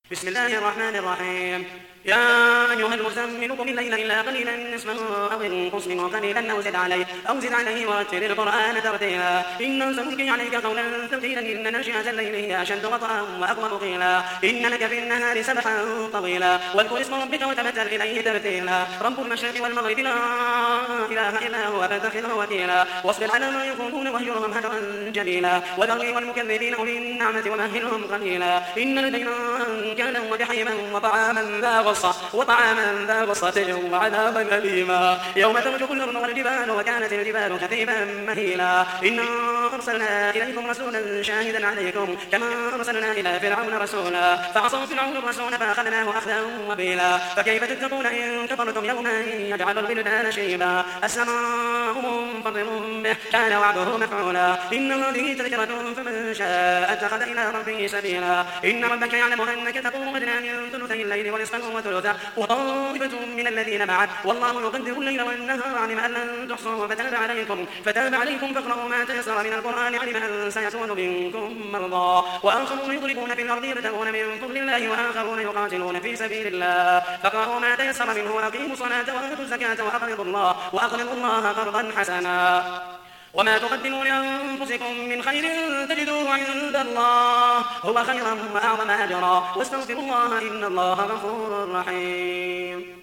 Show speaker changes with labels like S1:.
S1: بسم الله الرحمن الرحيم. يا أيها المزمل قم الليل إلا قليلا نصفه أو انقص منه قليلا أو زد عليه ورتل القرآن ترتيلا إنا سنلقي عليك قولا ثقيلا إن ناشئة الليل هي أشد وطئا وأقوم قيلا إن لك في النهار سبحا طويلا واذكر اسم ربك وتبتل إليه تبتيلا رب المشرق والمغرب لا إله إلا هو فاتخذه وكيلا واصبر على ما يقولون واهجرهم هجرا جميلا وذرني والمكذبين أولي النعمة ومهلهم قليلا إن لدينا أنكالا وجحيما وطعاما ذا غصة وعذابا أليما يوم ترجف الأرض والجبال وكانت الجبال كثيبا مهيلا إنا أرسلنا إليكم رسولا شاهدا عليكم كما أرسلنا إلى فرعون رسولا فعصوا فرعون الرسول فأخذناه أخذا وبيلا فكيف تتقون إن كفرتم يوما يجعل الولدان شيبا السماء منفطر به كان وعده مفعولا إن هذه تذكرة فمن شاء اتخذ إلى ربه سبيلا إن ربك يعلم أنك تقوم أدنى من ثلثي الليل ونصفه وثلثه وطائفة من الذين معه والله يقدر الليل والنهار علم أن لن تحصوا فتاب عليكم فاقرؤوا ما تيسر من القرآن علم أن سيكون منكم مرضى وآخرون يضربون في الأرض يبتغون من فضل الله وآخرون يقاتلون في سبيل الله فاقرؤوا ما تيسر منه وأقيموا الصلاة وآتوا الزكاة وأقرضوا الله قرضا حسنا وما تقدموا لأنفسكم من خير تجدوه عند الله هو خيرا وأعظم أجرا واستغفروا الله إن الله غفور رحيم.